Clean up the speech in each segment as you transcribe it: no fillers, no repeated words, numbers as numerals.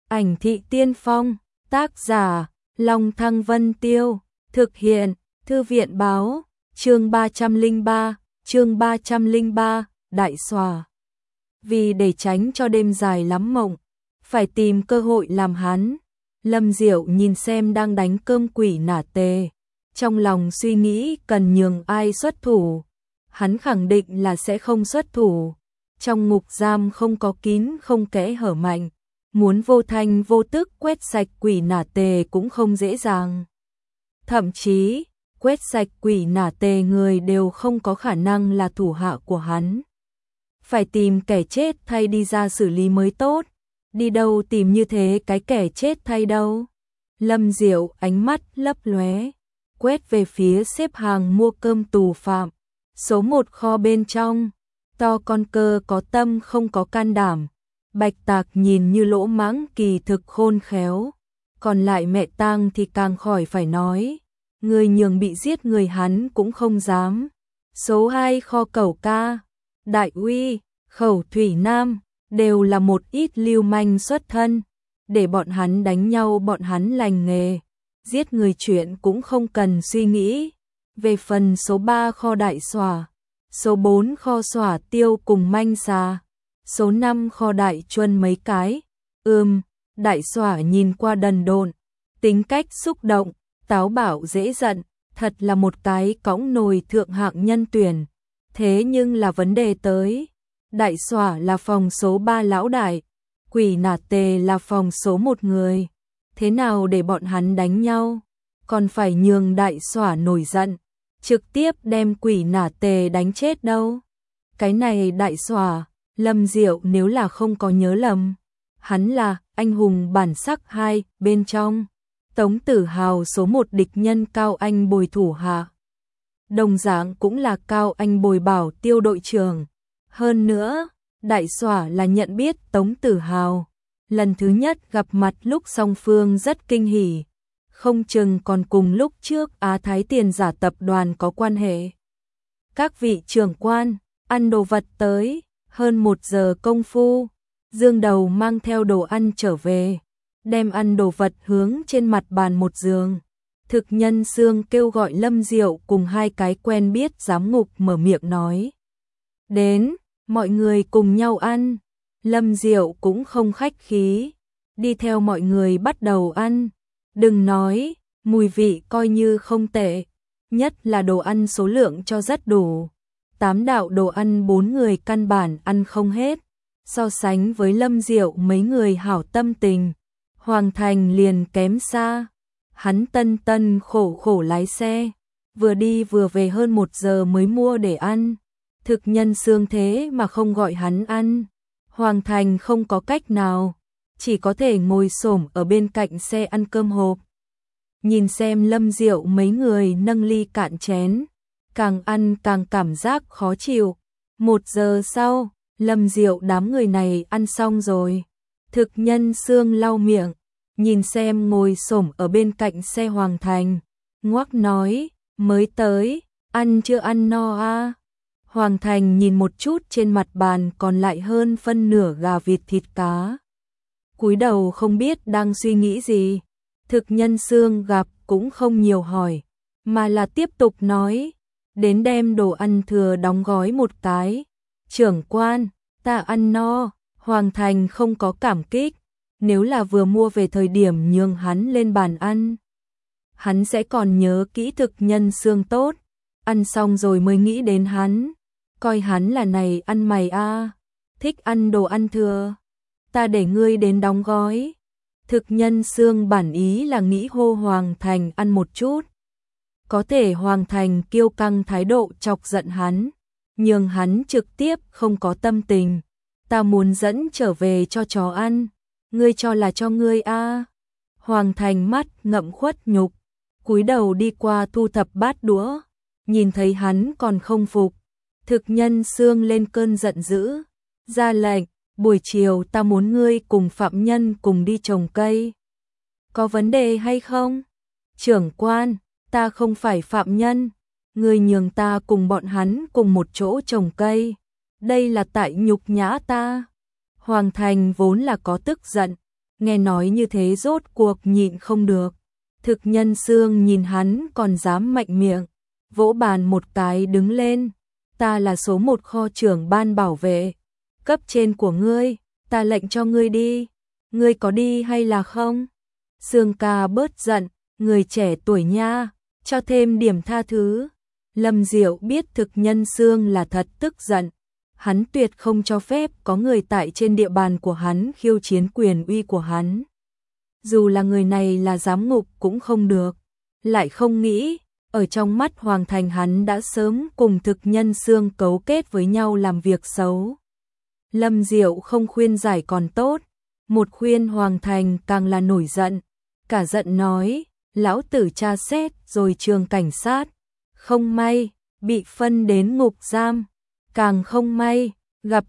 Ảnh thị tiên phong, tác giả, Long Thăng Vân Tiêu, thực hiện, Thư viện báo, chương 303, Đại Xòa. Vì để tránh cho đêm dài lắm mộng, phải tìm cơ hội làm hắn. Lâm Diệu nhìn xem đang đánh cơm quỷ nả tề, trong lòng suy nghĩ cần nhường ai xuất thủ. Hắn khẳng định là sẽ không xuất thủ. Trong ngục giam không có kín không kẽ hở mạnh, muốn vô thanh vô tức quét sạch quỷ nả tề cũng không dễ dàng. Thậm chí, quét sạch quỷ nả tề người đều không có khả năng là thủ hạ của hắn. Phải tìm kẻ chết thay đi ra xử lý mới tốt. Đi đâu tìm như thế cái kẻ chết thay đâu? Lâm Diệu ánh mắt lấp lóe, quét về phía xếp hàng mua cơm tù phạm. Số 1 kho bên trong, to con cơ có tâm không có can đảm. Bạch Tạc nhìn như lỗ mãng kỳ thực khôn khéo. Còn lại mẹ tang thì càng khỏi phải nói. Người nhường bị giết người hắn cũng không dám. Số 2 kho Cẩu Ca, Đại Uy, Khẩu Thủy Nam đều là một ít lưu manh xuất thân. Để bọn hắn đánh nhau bọn hắn lành nghề. Giết người chuyện cũng không cần suy nghĩ. Về phần số 3 kho Đại Xòa, số 4 kho Xòa Tiêu cùng manh xà, số 5 kho Đại Chuân mấy cái. Đại Xòa nhìn qua đần độn, tính cách xúc động, táo bạo dễ giận, thật là một cái cõng nồi thượng hạng nhân tuyển. Thế nhưng là vấn đề tới, Đại Xòa là phòng số 3 lão đại, quỷ nả tề là phòng số 1 người. Thế nào để bọn hắn đánh nhau? Còn phải nhường Đại Xòa nổi giận, trực tiếp đem quỷ nả tề đánh chết đâu. Cái này Đại Xòa, Lâm Diệu nếu là không có nhớ lầm, hắn là anh hùng bản sắc 2 bên trong. Tống Tử Hào số 1 địch nhân Cao Anh Bồi thủ hạ. Đồng dạng cũng là Cao Anh Bồi bảo tiêu đội trưởng. Hơn nữa, Đại Xòa là nhận biết Tống Tử Hào. Lần thứ nhất gặp mặt lúc song phương rất kinh hỉ. Không chừng còn cùng lúc trước Á Thái Tiền Giả tập đoàn có quan hệ. Các vị trưởng quan, ăn đồ vật tới, hơn 1 giờ công phu. Dương Đầu mang theo đồ ăn trở về, đem ăn đồ vật hướng trên mặt bàn một giường. Thực nhân Sương kêu gọi Lâm Diệu cùng 2 cái quen biết giám ngục mở miệng nói. Đến, mọi người cùng nhau ăn. Lâm Diệu cũng không khách khí, đi theo mọi người bắt đầu ăn. Đừng nói, mùi vị coi như không tệ, nhất là đồ ăn số lượng cho rất đủ. 8 đạo đồ ăn 4 người căn bản ăn không hết. So sánh với Lâm Diệu mấy người hảo tâm tình, Hoàng Thành liền kém xa. Hắn tân khổ lái xe, vừa đi vừa về hơn 1 giờ mới mua để ăn. Thực nhân Sương thế mà không gọi hắn ăn. Hoàng Thành không có cách nào, chỉ có thể ngồi xổm ở bên cạnh xe ăn cơm hộp. Nhìn xem Lâm Diệu mấy người nâng ly cạn chén, càng ăn càng cảm giác khó chịu. 1 giờ sau, Lâm Diệu đám người này ăn xong rồi. Thực nhân Sương lau miệng, nhìn xem ngồi xổm ở bên cạnh xe Hoàng Thành, ngoắc nói, mới tới, ăn chưa ăn no à? Hoàng Thành nhìn một chút trên mặt bàn còn lại hơn phân nửa gà vịt thịt cá. Cúi đầu không biết đang suy nghĩ gì. Thực nhân Sương gặp cũng không nhiều hỏi, mà là tiếp tục nói, đến đem đồ ăn thừa đóng gói một cái. Trưởng quan, ta ăn no. Hoàng Thành không có cảm kích, nếu là vừa mua về thời điểm nhường hắn lên bàn ăn, hắn sẽ còn nhớ kỹ thực nhân Sương tốt. Ăn xong rồi mới nghĩ đến hắn, coi hắn là này ăn mày a, thích ăn đồ ăn thừa, ta để ngươi đến đóng gói. Thực nhân Sương bản ý là nghĩ hô Hoàng Thành ăn một chút. Có thể Hoàng Thành kiêu căng thái độ chọc giận hắn, nhưng hắn trực tiếp không có tâm tình. Ta muốn dẫn trở về cho chó ăn, ngươi cho là cho ngươi a. Hoàng Thành mắt ngậm khuất nhục, cúi đầu đi qua thu thập bát đũa, nhìn thấy hắn còn không phục. Thực nhân Sương lên cơn giận dữ, ra lệnh, buổi chiều ta muốn ngươi cùng phạm nhân cùng đi trồng cây. Có vấn đề hay không? Trưởng quan, ta không phải phạm nhân, ngươi nhường ta cùng bọn hắn cùng một chỗ trồng cây. Đây là tại nhục nhã ta. Hoàng Thành vốn là có tức giận, nghe nói như thế rốt cuộc nhịn không được. Thực Nhân Xương nhìn hắn còn dám mạnh miệng, vỗ bàn một cái đứng lên. Ta là số 1 kho trưởng ban bảo vệ, cấp trên của ngươi, ta lệnh cho ngươi đi, ngươi có đi hay là không? Xương ca bớt giận, người trẻ tuổi nha, cho thêm điểm tha thứ. Lâm Diệu biết Thực Nhân Xương là thật tức giận, hắn tuyệt không cho phép có người tại trên địa bàn của hắn khiêu chiến quyền uy của hắn. Dù là người này là giám ngục cũng không được, lại không nghĩ, ở trong mắt Hoàng Thành hắn đã sớm cùng Thực Nhân Xương cấu kết với nhau làm việc xấu. Lâm Diệu không khuyên giải còn tốt, một khuyên Hoàng Thành càng là nổi giận, cả giận nói, lão tử tra xét rồi trường cảnh sát, không may, bị phân đến ngục giam, càng không may, gặp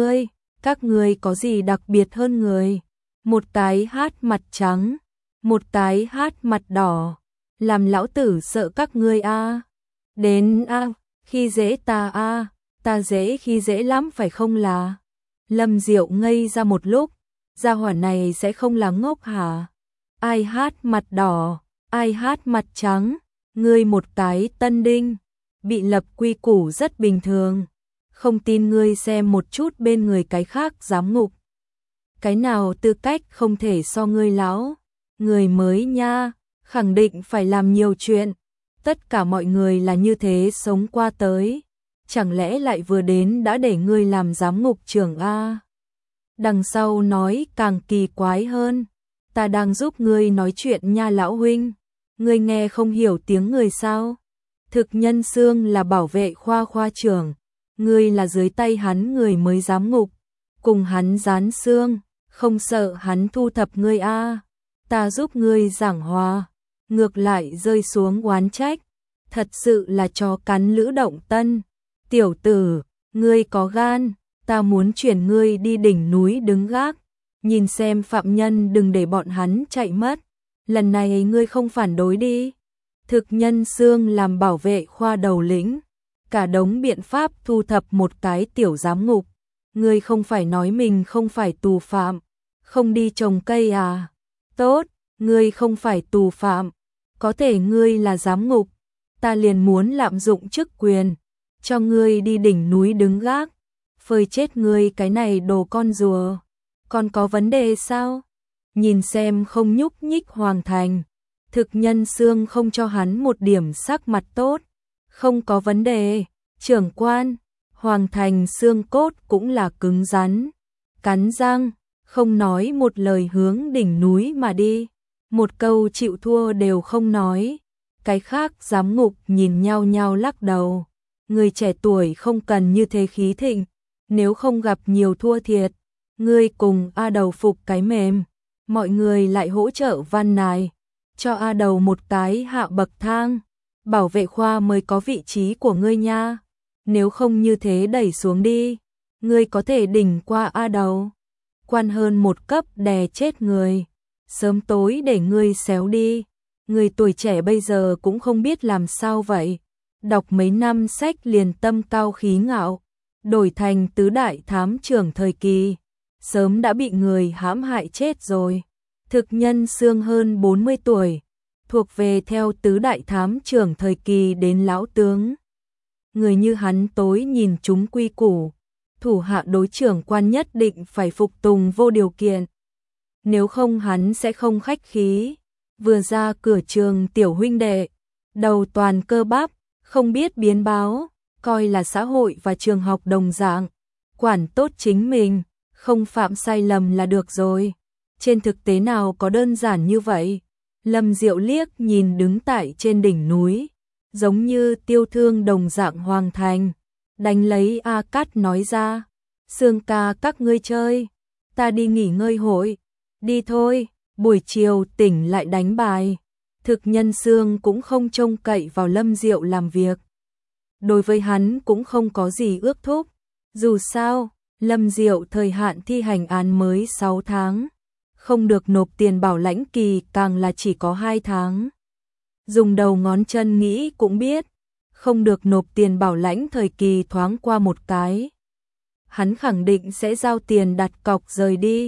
các ngươi có gì đặc biệt hơn người, một cái hát mặt trắng, một cái hát mặt đỏ, làm lão tử sợ các ngươi a. Đến a, khi dễ ta a, ta dễ khi dễ lắm phải không là? Lâm Diệu ngây ra một lúc, gia hỏa này sẽ không là ngốc hả? Ai hát mặt đỏ, ai hát mặt trắng, ngươi một cái tân đinh, bị lập quy củ rất bình thường. Không tin ngươi xem một chút bên người cái khác giám ngục. Cái nào tư cách không thể so ngươi lão, người mới nha, khẳng định phải làm nhiều chuyện. Tất cả mọi người là như thế sống qua tới, chẳng lẽ lại vừa đến đã để ngươi làm giám ngục trưởng a? Đằng sau nói càng kỳ quái hơn, ta đang giúp ngươi nói chuyện nha lão huynh, ngươi nghe không hiểu tiếng người sao? Thực Nhân Xương là bảo vệ khoa trưởng, ngươi là dưới tay hắn người mới giám ngục, cùng hắn dán xương, không sợ hắn thu thập ngươi a? Ta giúp ngươi giảng hòa, ngược lại rơi xuống oán trách, thật sự là chó cắn lữ động tân. Tiểu tử, ngươi có gan, ta muốn chuyển ngươi đi đỉnh núi đứng gác, nhìn xem phạm nhân đừng để bọn hắn chạy mất, lần này ngươi không phản đối đi. Thực Nhân Xương làm bảo vệ khoa đầu lĩnh, cả đống biện pháp thu thập một cái tiểu giám ngục, ngươi không phải nói mình không phải tù phạm, không đi trồng cây à? Tốt, ngươi không phải tù phạm, có thể ngươi là giám ngục, ta liền muốn lạm dụng chức quyền, cho ngươi đi đỉnh núi đứng gác, phơi chết ngươi cái này đồ con rùa, còn có vấn đề sao? Nhìn xem không nhúc nhích Hoàng Thành, Thực Nhân Xương không cho hắn một điểm sắc mặt tốt, không có vấn đề, trưởng quan. Hoàng Thành xương cốt cũng là cứng rắn, cắn răng, không nói một lời hướng đỉnh núi mà đi, một câu chịu thua đều không nói. Cái khác giám ngục nhìn nhau nhau lắc đầu, người trẻ tuổi không cần như thế khí thịnh, nếu không gặp nhiều thua thiệt, ngươi cùng A Đầu phục cái mềm, mọi người lại hỗ trợ Văn Nài, cho A Đầu một cái hạ bậc thang, bảo vệ khoa mới có vị trí của ngươi nha. Nếu không như thế đẩy xuống đi, ngươi có thể đỉnh qua A Đầu, quan hơn một cấp đè chết người, sớm tối để ngươi xéo đi. Người tuổi trẻ bây giờ cũng không biết làm sao vậy, đọc mấy năm sách liền tâm cao khí ngạo, đổi thành tứ đại thám trưởng thời kỳ, sớm đã bị người hãm hại chết rồi. Thực Nhân Xương hơn 40 tuổi, thuộc về theo tứ đại thám trưởng thời kỳ đến lão tướng. Người như hắn tối nhìn chúng quy củ, thủ hạ đối trưởng quan nhất định phải phục tùng vô điều kiện. Nếu không hắn sẽ không khách khí. Vừa ra cửa trường tiểu huynh đệ, đầu toàn cơ bắp, không biết biến báo, coi là xã hội và trường học đồng dạng, quản tốt chính mình, không phạm sai lầm là được rồi. Trên thực tế nào có đơn giản như vậy? Lâm Diệu liếc nhìn đứng tại trên đỉnh núi, giống như tiêu thương đồng dạng Hoàng Thành, đánh lấy A Cát nói ra, Xương ca các ngươi chơi, ta đi nghỉ ngơi hội, đi thôi, buổi chiều tỉnh lại đánh bài. Thực Nhân Xương cũng không trông cậy vào Lâm Diệu làm việc, đối với hắn cũng không có gì ước thúc, dù sao, Lâm Diệu thời hạn thi hành án mới 6 tháng, không được nộp tiền bảo lãnh kỳ càng là chỉ có 2 tháng. Dùng đầu ngón chân nghĩ cũng biết, không được nộp tiền bảo lãnh thời kỳ thoáng qua một cái. Hắn khẳng định sẽ giao tiền đặt cọc rời đi,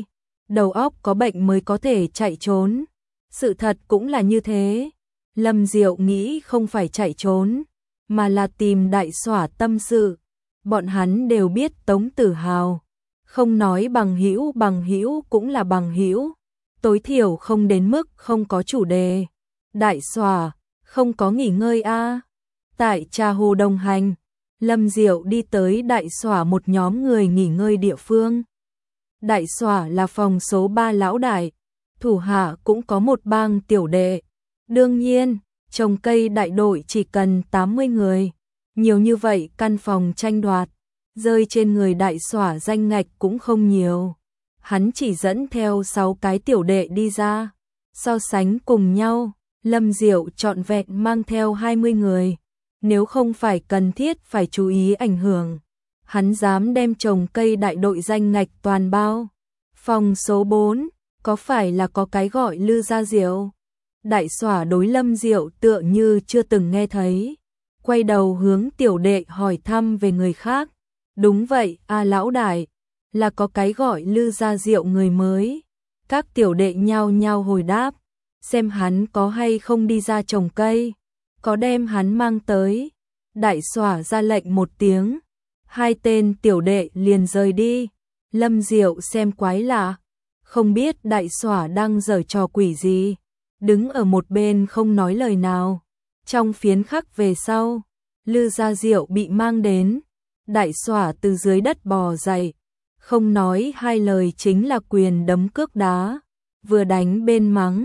đầu óc có bệnh mới có thể chạy trốn. Sự thật cũng là như thế. Lâm Diệu nghĩ không phải chạy trốn, mà là tìm Đại Xỏa tâm sự. Bọn hắn đều biết Tống Tử Hào, không nói bằng hữu cũng là bằng hữu, tối thiểu không đến mức không có chủ đề. Đại Xỏa, không có nghỉ ngơi a? Tại Trà Hồ đồng hành, Lâm Diệu đi tới Đại Xỏa một nhóm người nghỉ ngơi địa phương. Đại Xỏa là phòng số 3 lão đại, thủ hạ cũng có một bang tiểu đệ. Đương nhiên, trồng cây đại đội chỉ cần 80 người. Nhiều như vậy căn phòng tranh đoạt, rơi trên người Đại Xỏa danh ngạch cũng không nhiều. Hắn chỉ dẫn theo 6 cái tiểu đệ đi ra. So sánh cùng nhau, Lâm Diệu trọn vẹn mang theo 20 người. Nếu không phải cần thiết phải chú ý ảnh hưởng, hắn dám đem trồng cây đại đội danh ngạch toàn bao. Phòng số 4, có phải là có cái gọi Lư Gia Diệu? Đại Xỏa đối Lâm Diệu tựa như chưa từng nghe thấy. Quay đầu hướng tiểu đệ hỏi thăm về người khác. Đúng vậy, lão đại, là có cái gọi Lư Gia Diệu người mới. Các tiểu đệ nhao nhao hồi đáp, xem hắn có hay không đi ra trồng cây, có đem hắn mang tới. Đại Xỏa ra lệnh một tiếng, 2 tên tiểu đệ liền rời đi. Lâm Diệu xem quái lạ, không biết Đại Xỏa đang giở trò quỷ gì, đứng ở một bên không nói lời nào. Trong phiến khắc về sau, Lư Gia Diệu bị mang đến. Đại Xỏa từ dưới đất bò dậy, không nói hai lời chính là quyền đấm cước đá, vừa đánh bên mắng,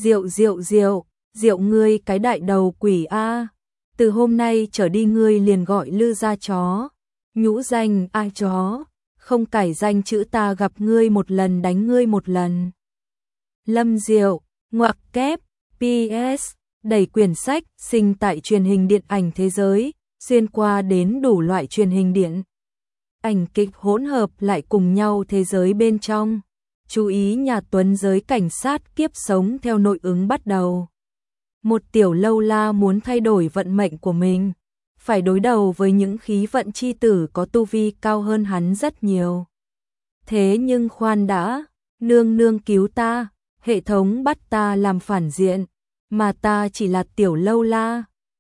Diệu ngươi cái đại đầu quỷ a, từ hôm nay trở đi ngươi liền gọi Lư gia chó, nhũ danh ai chó, không cải danh chữ ta gặp ngươi một lần đánh ngươi một lần. Lâm Diệu, ngoặc kép, PS, đẩy quyển sách, sinh tại truyền hình điện ảnh thế giới, xuyên qua đến đủ loại truyền hình điện ảnh kịch hỗn hợp lại cùng nhau thế giới bên trong. Chú ý nhà Tuấn giới cảnh sát kiếp sống theo nội ứng bắt đầu. Một tiểu lâu la muốn thay đổi vận mệnh của mình, phải đối đầu với những khí vận chi tử có tu vi cao hơn hắn rất nhiều. Thế nhưng khoan đã, nương cứu ta, hệ thống bắt ta làm phản diện, mà ta chỉ là tiểu lâu la.